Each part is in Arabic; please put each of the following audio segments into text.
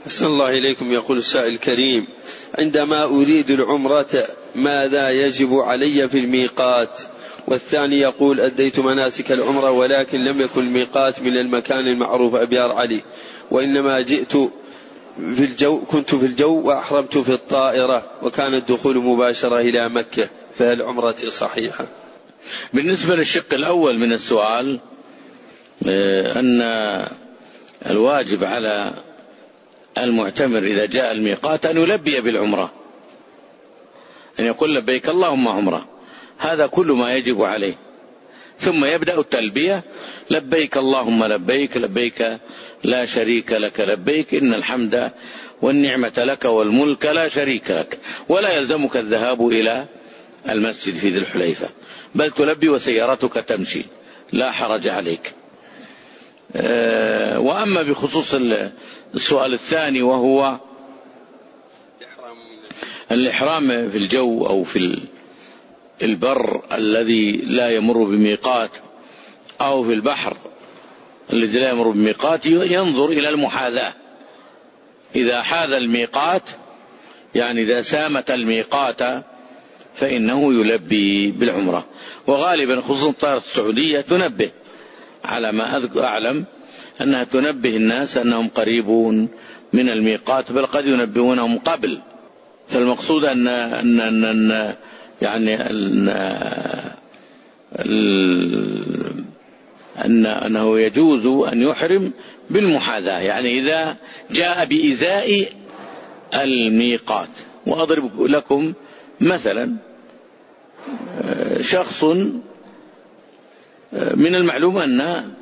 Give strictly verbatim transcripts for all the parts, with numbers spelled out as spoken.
أحسن الله إليكم. يقول السائل الكريم: عندما أريد العمرة ماذا يجب علي في الميقات؟ والثاني يقول: أديت مناسك العمرة ولكن لم يكن الميقات من المكان المعروف أبيار علي، وإنما جئت في الجو كنت في الجو وأحرمت في الطائرة وكان الدخول مباشرة إلى مكة، فهل عمرتي صحيحة؟ بالنسبة للشق الأول من السؤال، أن الواجب على المعتمر إذا جاء الميقات أن يلبي بالعمرة، أن يقول لبيك اللهم عمرة، هذا كل ما يجب عليه. ثم يبدأ التلبية: لبيك اللهم لبيك، لبيك لا شريك لك لبيك، إن الحمد والنعمة لك والملك لا شريك لك. ولا يلزمك الذهاب إلى المسجد في ذي الحليفة، بل تلبي وسيارتك تمشي، لا حرج عليك. وأما بخصوص السؤال الثاني وهو الإحرام في الجو أو في البر الذي لا يمر بميقات أو في البحر الذي لا يمر بميقات، ينظر إلى المحاذاة. إذا حاذى الميقات، يعني إذا سامت الميقات، فإنه يلبي بالعمرة. وغالبا خصوصا الطائرة السعودية تنبه، على ما أعلم أنها تنبه الناس أنهم قريبون من الميقات، بل قد ينبهونهم قبل. فالمقصود أن, أن, أن, أن يعني أن, أن أنه يجوز أن يحرم بالمحاذاة، يعني إذا جاء بإزاء الميقات. وأضرب لكم مثلا: شخص من المعلوم أن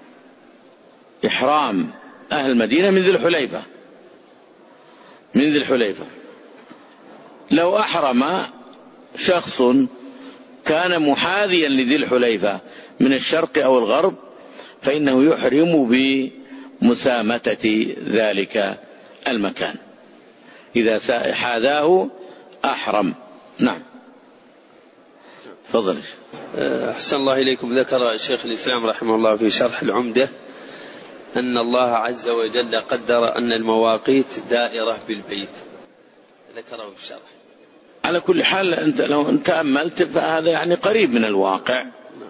إحرام أهل المدينة من ذي الحليفة من ذي الحليفة لو أحرم شخص كان محاذيا لذي الحليفة من الشرق أو الغرب، فإنه يحرم بمسامتة ذلك المكان، إذا حاذاه أحرم. نعم، تفضل. أحسن الله إليكم. ذكر شيخ الإسلام رحمه الله في شرح العمدة أن الله عز وجل قدر أن المواقيت دائرة بالبيت، ذكره في الشرح. على كل حال أنت لو أنت تأملت فهذا يعني قريب من الواقع،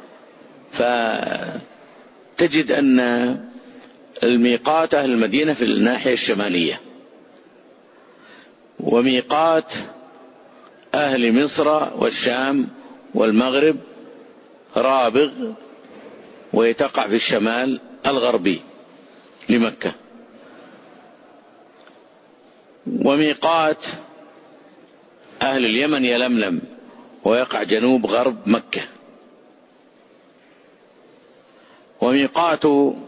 فتجد أن الميقات أهل المدينة في الناحية الشمالية، وميقات أهل مصر والشام والمغرب رابغ، ويتقع في الشمال الغربي لمكة. وميقات أهل اليمن يلملم، ويقع جنوب غرب مكة. وميقات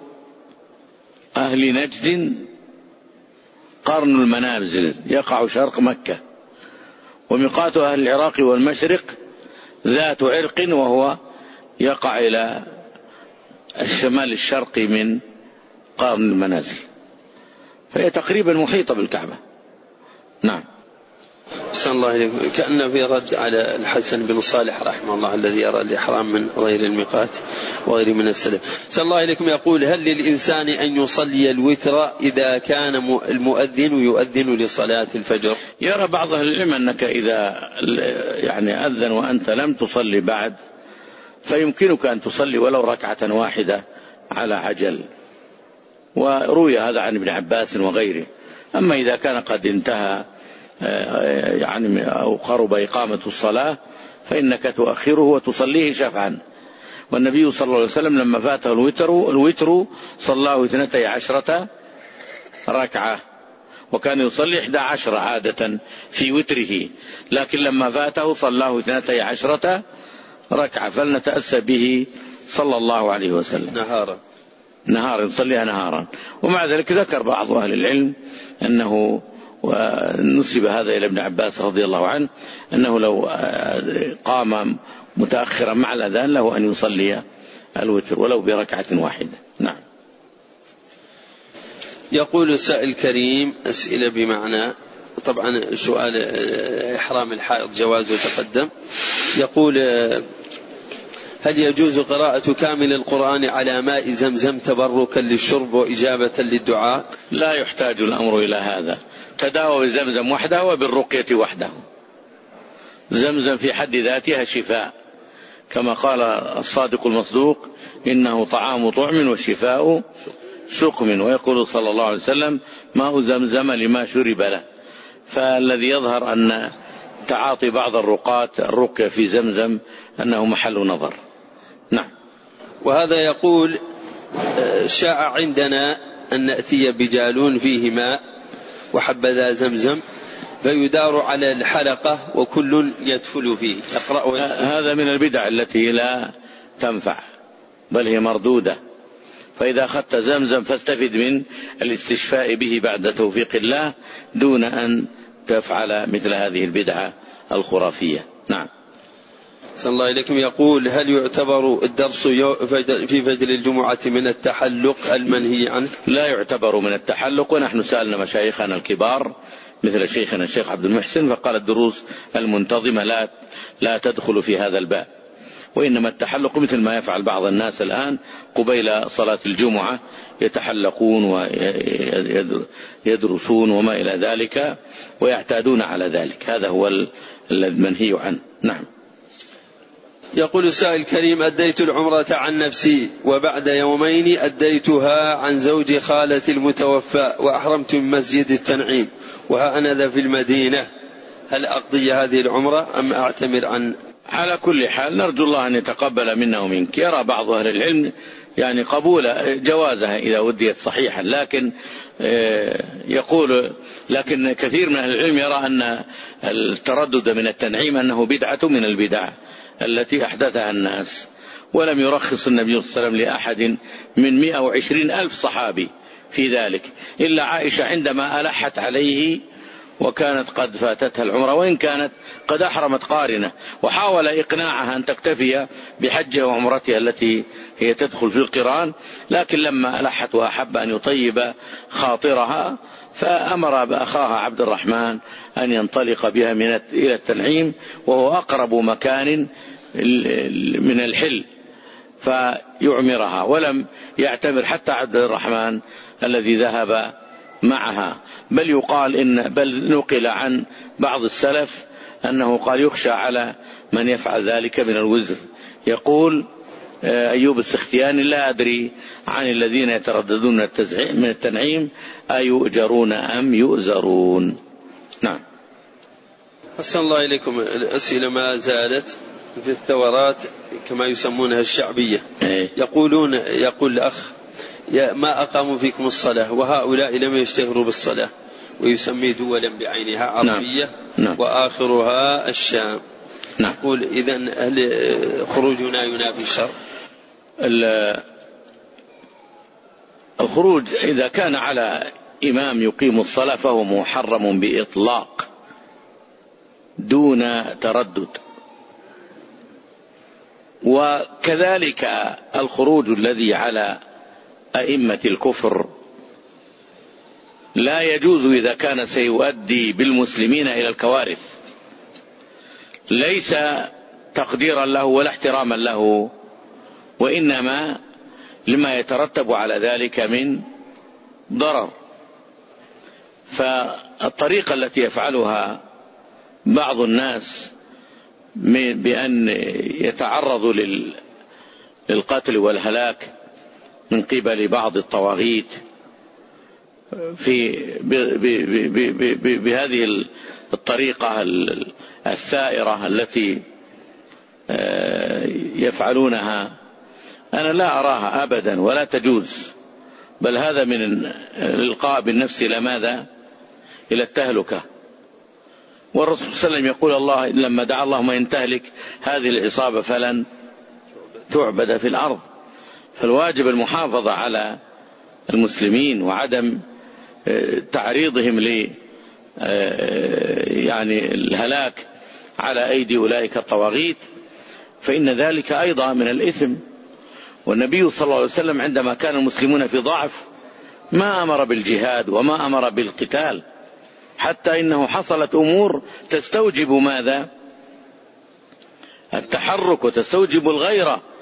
أهل نجد قرن المنازل، يقع شرق مكة. وميقات أهل العراق والمشرق ذات عرق، وهو يقع إلى الشمال الشرقي من قرن المنازل، فهي تقريبا محيطة بالكعبة. نعم. أحسن الله إليكم. كأنه في رد على الحسن بن صالح رحمه الله الذي يرى الإحرام من غير الميقات وغير من السلف. أحسن الله إليكم. يقول: هل للإنسان أن يصلي الوتر إذا كان المؤذن يؤذن لصلاة الفجر؟ يرى بعض أهل العلم أنك إذا يعني أذن وأنت لم تصلي بعد، فيمكنك أن تصلي ولو ركعة واحدة على عجل، وروي هذا عن ابن عباس وغيره. أما إذا كان قد انتهى يعني أو قرب إقامة الصلاة، فإنك تؤخره وتصليه شفعا. والنبي صلى الله عليه وسلم لما فاته الوتر الوتر صلاه اثنتي عشرة ركعة، وكان يصلي إحدى عشرة عادة في وتره، لكن لما فاته صلاه اثنتي عشرة ركعة، فلنتأسى به صلى الله عليه وسلم. نهارا نهارا يصليها نهارا. ومع ذلك ذكر بعض أهل العلم أنه، ونسب هذا إلى ابن عباس رضي الله عنه، أنه لو قام متأخرا مع الأذان له أن يصلي الوتر ولو بركعة واحدة. نعم. يقول السائل الكريم أسئلة بمعنى، طبعا سؤال إحرام الحائض جوازه تقدم. يقول: هل يجوز قراءة كامل القرآن على ماء زمزم تبركا للشرب وإجابة للدعاء؟ لا يحتاج الأمر إلى هذا، تداوى بزمزم وحده وبالرقية وحده. زمزم في حد ذاتها شفاء، كما قال الصادق المصدوق: إنه طعام طعم وشفاء سقم. ويقول صلى الله عليه وسلم: ماء زمزم لما شرب له. فالذي يظهر أن تعاطي بعض الرقات الرقية في زمزم أنه محل نظر. نعم. وهذا يقول: شاع عندنا أن نأتي بجالون فيه ماء وحبذا زمزم فيدار على الحلقة وكل يدفل فيه. هذا من البدع التي لا تنفع بل هي مردودة. فإذا أخذت زمزم فاستفد من الاستشفاء به بعد توفيق الله دون أن تفعل مثل هذه البدعة الخرافية. نعم. صلى الله عليكم. يقول: هل يعتبر الدرس في فجر الجمعة من التحلق المنهي عنه؟ لا يعتبر من التحلق، ونحن سألنا مشايخنا الكبار مثل شيخنا الشيخ عبد المحسن فقال: الدروس المنتظمة لا لا تدخل في هذا الباب، وإنما التحلق مثل ما يفعل بعض الناس الآن قبيل صلاة الجمعة، يتحلقون ويدرسون وما إلى ذلك ويعتادون على ذلك، هذا هو المنهي عنه. نعم. يقول السائل الكريم: أديت العمرة عن نفسي وبعد يومين أديتها عن زوج خالتي المتوفى وأحرمت من مسجد التنعيم وها أنا ذا في المدينة، هل أقضي هذه العمرة أم أعتمر عن؟ على كل حال نرجو الله أن يتقبل منا ومنك. يرى بعض أهل العلم يعني قبول جوازها إذا وديت صحيحا، لكن يقول لكن كثير من أهل العلم يرى أن التردد من التنعيم أنه بدعة من البدع التي أحدثها الناس، ولم يرخص النبي صلى الله عليه وسلم لأحد من مئة وعشرين ألف صحابي في ذلك إلا عائشة عندما ألحت عليه وكانت قد فاتتها العمرة وإن كانت قد أحرمت قارنة، وحاول إقناعها أن تكتفي بحجها وعمرتها التي هي تدخل في القران، لكن لما ألحت وأحب أن يطيب خاطرها فأمر بأخاها عبد الرحمن أن ينطلق بها من إلى التنعيم وهو أقرب مكان من الحل فيعمرها، ولم يعتمر حتى عبد الرحمن الذي ذهب معها. بل يقال إن بل نقل عن بعض السلف أنه قال: يخشى على من يفعل ذلك من الوزر. يقول أيوب السختياني: لا أدري عن الذين يترددون من التنعيم أيؤجرون أم يؤزرون. نعم. أحسن الله إليكم. الأسئلة ما زالت في الثورات كما يسمونها الشعبية. يقولون يقول الأخ: ما أقاموا فيكم الصلاة وهؤلاء لم يشتهروا بالصلاة، ويسمي دولا بعينها عربية نعم. وآخرها الشام. نعم. يقول: إذن هل خروجنا ينافي الشرع؟ الخروج إذا كان على إمام يقيم الصلاة فهو محرم بإطلاق دون تردد، وكذلك الخروج الذي على أئمة الكفر لا يجوز إذا كان سيؤدي بالمسلمين إلى الكوارث، ليس تقديرا له ولا احتراما له، وإنما لما يترتب على ذلك من ضرر. فالطريقة التي يفعلها بعض الناس بأن يتعرضوا للقتل والهلاك من قبل بعض الطواغيت في بهذه الطريقة الثائرة التي يفعلونها، أنا لا أراها أبدا ولا تجوز، بل هذا من الإلقاء بالنفس إلى ماذا؟ إلى التهلكة. والرسول صلى الله عليه وسلم يقول: الله لما دعا اللهم إن تهلك هذه العصابة فلن تعبد في الأرض. فالواجب المحافظة على المسلمين وعدم تعريضهم ل يعني الهلاك على أيدي أولئك الطواغيت، فإن ذلك أيضا من الإثم. والنبي صلى الله عليه وسلم عندما كان المسلمون في ضعف ما أمر بالجهاد وما أمر بالقتال، حتى إنه حصلت أمور تستوجب ماذا؟ التحرك وتستوجب الغيرة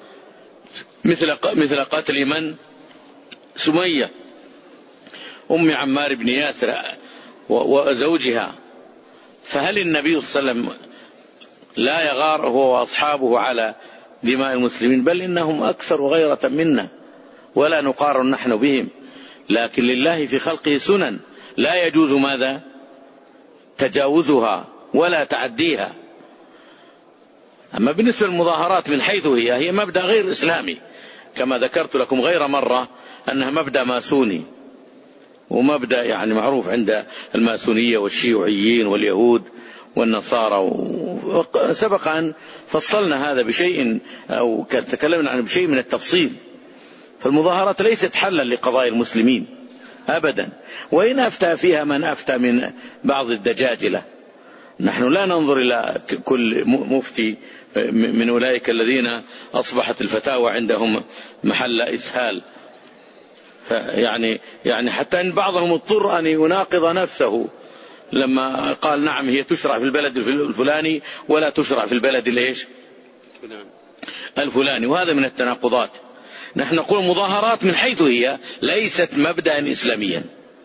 مثل مثل قتل من؟ سمية أم عمار بن ياسر وزوجها. فهل النبي صلى الله عليه وسلم لا يغار هو وأصحابه على دماء المسلمين؟ بل إنهم أكثر غيرة منا ولا نقارن نحن بهم، لكن لله في خلقه سنن لا يجوز ماذا؟ تجاوزها ولا تعديها. أما بالنسبة للمظاهرات من حيث هي هي مبدأ غير إسلامي، كما ذكرت لكم غير مرة أنها مبدأ ماسوني، ومبدأ يعني معروف عند الماسونية والشيوعيين واليهود والنصارى، سبق أن فصلنا هذا بشيء أو تكلمنا عنه بشيء من التفصيل. فالمظاهرات ليست حلا لقضايا المسلمين أبدا، وإن أفتى فيها من أفتى من بعض الدجاجلة. نحن لا ننظر إلى كل مفتي من أولئك الذين أصبحت الفتاوى عندهم محل إسهال، يعني يعني حتى إن بعضهم اضطر أن يناقض نفسه لما قال نعم هي تشرع في البلد الفلاني ولا تشرع في البلد ليش الفلاني، وهذا من التناقضات. نحن نقول مظاهرات من حيث هي ليست مبدأ إسلاميا.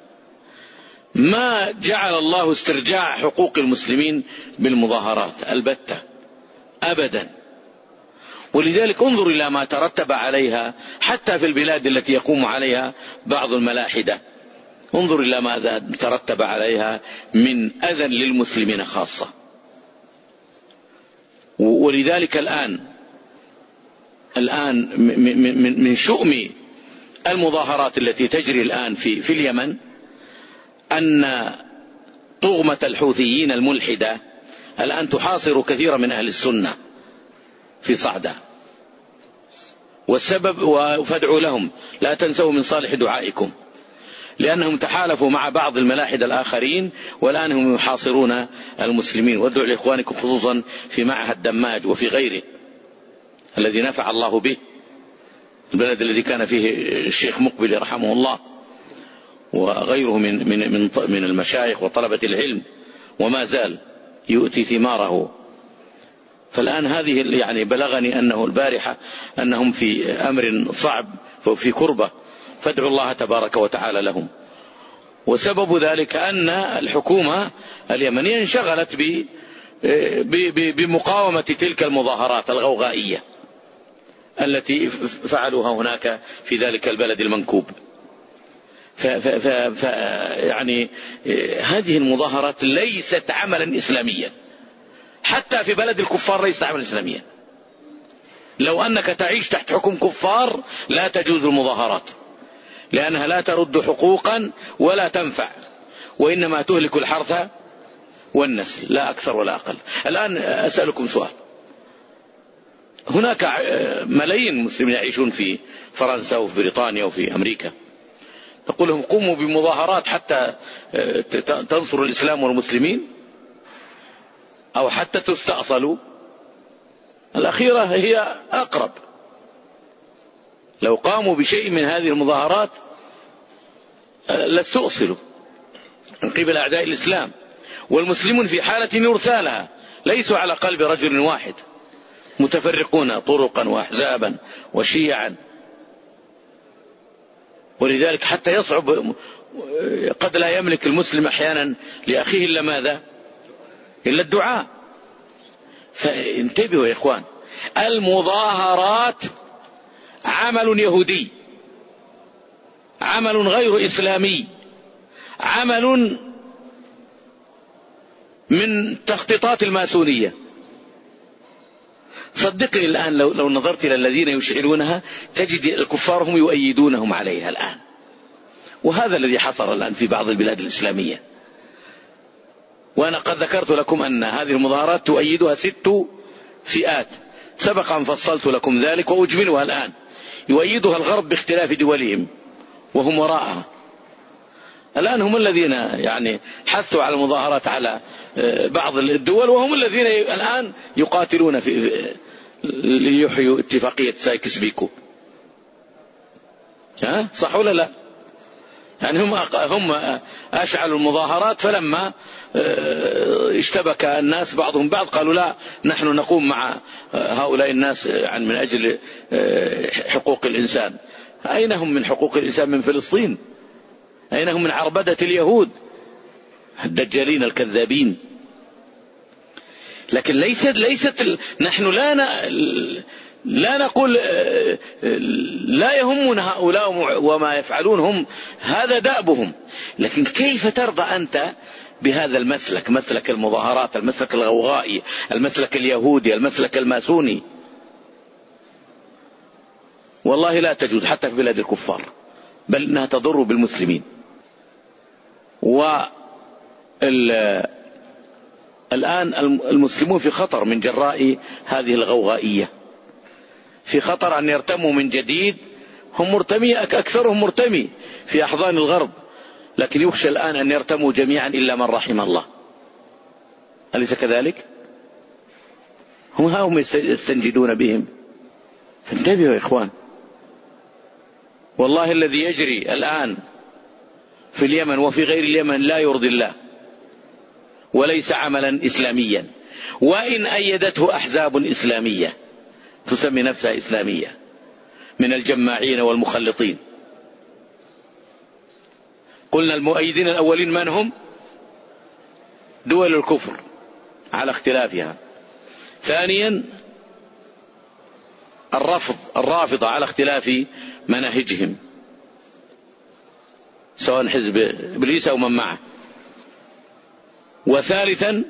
ما جعل الله استرجاع حقوق المسلمين بالمظاهرات البتة أبدا، ولذلك انظر إلى ما ترتب عليها حتى في البلاد التي يقوم عليها بعض الملاحدة، انظر إلى ماذا ترتب عليها من أذى للمسلمين خاصة. ولذلك الآن الآن من شؤم المظاهرات التي تجري الآن في في اليمن أن طغمة الحوثيين الملحدة الآن تحاصر كثيرا من أهل السنة في صعدة، والسبب وفادعوا لهم لا تنسوا من صالح دعائكم، لأنهم تحالفوا مع بعض الملاحدة الآخرين والآن هم يحاصرون المسلمين. وادعوا لإخوانكم خصوصا في معهد دماج وفي غيره الذي نفع الله به، البلد الذي كان فيه الشيخ مقبل رحمه الله وغيره من من من من المشايخ وطلبة العلم، وما زال يؤتي ثماره. فالآن هذه يعني بلغني أنه البارحة أنهم في أمر صعب وفي كربة، فادعوا الله تبارك وتعالى لهم. وسبب ذلك أن الحكومة اليمنية انشغلت بمقاومة تلك المظاهرات الغوغائية التي فعلوها هناك في ذلك البلد المنكوب. ف ف ف يعني هذه المظاهرات ليست عملا إسلاميا، حتى في بلد الكفار ليست عملا إسلاميا. لو أنك تعيش تحت حكم كفار لا تجوز المظاهرات، لأنها لا ترد حقوقا ولا تنفع، وإنما تهلك الحرث والنسل لا أكثر ولا أقل. الآن أسألكم سؤال، هناك ملايين مسلمين يعيشون في فرنسا وفي بريطانيا وفي أمريكا، نقول لهم قوموا بمظاهرات حتى تنصروا الإسلام والمسلمين أو حتى تستأصلوا؟ الأخيرة هي أقرب. لو قاموا بشيء من هذه المظاهرات لاستؤصلوا من قبل أعداء الإسلام، والمسلمون في حالة يرثى لها، ليسوا على قلب رجل واحد، متفرقون طرقا وأحزابا وشيعا. ولذلك حتى يصعب، قد لا يملك المسلم أحيانا لأخيه إلا ماذا؟ إلا الدعاء. فانتبهوا يا إخوان، المظاهرات عمل يهودي، عمل غير إسلامي، عمل من تخطيطات الماسونية. صدقني الآن لو, لو نظرت إلى الذين يشعلونها تجد الكفار هم يؤيدونهم عليها الآن، وهذا الذي حصل الآن في بعض البلاد الإسلامية. وأنا قد ذكرت لكم أن هذه المظاهرات تؤيدها ست فئات، سبق أن فصلت لكم ذلك وأجملها الآن. يؤيدها الغرب باختلاف دولهم وهم وراءها. الآن هم الذين يعني حثوا على المظاهرات على بعض الدول، وهم الذين الآن يقاتلون في ليحيوا اتفاقية سايكس بيكو. ها صح ولا لا؟ يعني هم هم أشعلوا المظاهرات، فلما اشتبك الناس بعضهم بعض قالوا لا، نحن نقوم مع هؤلاء الناس يعني من أجل حقوق الإنسان. أين هم من حقوق الإنسان من فلسطين؟ أين هم من عربدة اليهود الدجالين الكذابين؟ لكن ليست ليست نحن لا لا نقول لا يهمنا هؤلاء وما يفعلون، هم هذا دأبهم. لكن كيف ترضى أنت بهذا المسلك، مسلك المظاهرات، المسلك الغوغائي، المسلك اليهودي، المسلك الماسوني؟ والله لا تجوز حتى في بلاد الكفار، بل إنها تضر بالمسلمين. والآن المسلمون في خطر من جراء هذه الغوغائية، في خطر أن يرتموا من جديد. هم مرتمي، أكثرهم مرتمي في أحضان الغرب، لكن يخشى الآن أن يرتموا جميعا إلا من رحم الله. أليس كذلك؟ هم ها هم يستنجدون بهم. فانتبهوا يا إخوان، والله الذي يجري الآن في اليمن وفي غير اليمن لا يرضي الله، وليس عملا إسلاميا، وإن أيدته أحزاب إسلامية تسمي نفسها إسلامية من الجماعين والمخلطين. قلنا المؤيدين الأولين من هم؟ دول الكفر على اختلافها. ثانيا الرفض، الرافضة على اختلاف مناهجهم، سواء حزب إبليس أو من معه. وثالثا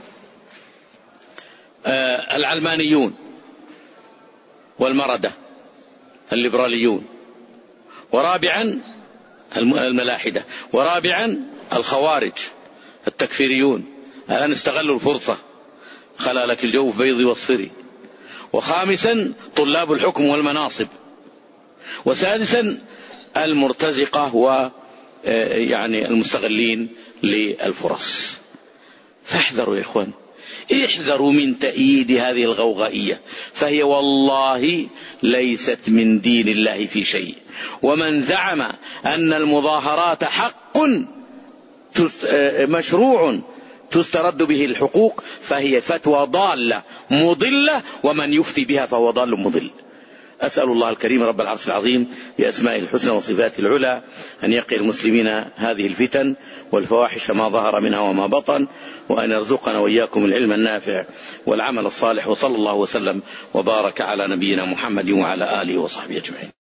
آه العلمانيون والمردة الليبراليون. ورابعا الملاحدة. ورابعا الخوارج التكفيريون، الآن استغلوا الفرصة، خلا لك الجوف بيضي واصفري. وخامسا طلاب الحكم والمناصب. وسادسا المرتزقة ويعني المستغلين للفرص. فاحذروا يا إخوان، احذروا من تأييد هذه الغوغائية، فهي والله ليست من دين الله في شيء. ومن زعم أن المظاهرات حق مشروع تسترد به الحقوق فهي فتوى ضالة مضلة، ومن يفتي بها فهو ضال مضل. أسأل الله الكريم رب العرش العظيم بأسمائه الحسنى وصفاته العلى أن يقي المسلمين هذه الفتن والفواحش ما ظهر منها وما بطن، وأن يرزقنا وإياكم العلم النافع والعمل الصالح. وصلى الله وسلم وبارك على نبينا محمد وعلى آله وصحبه أجمعين.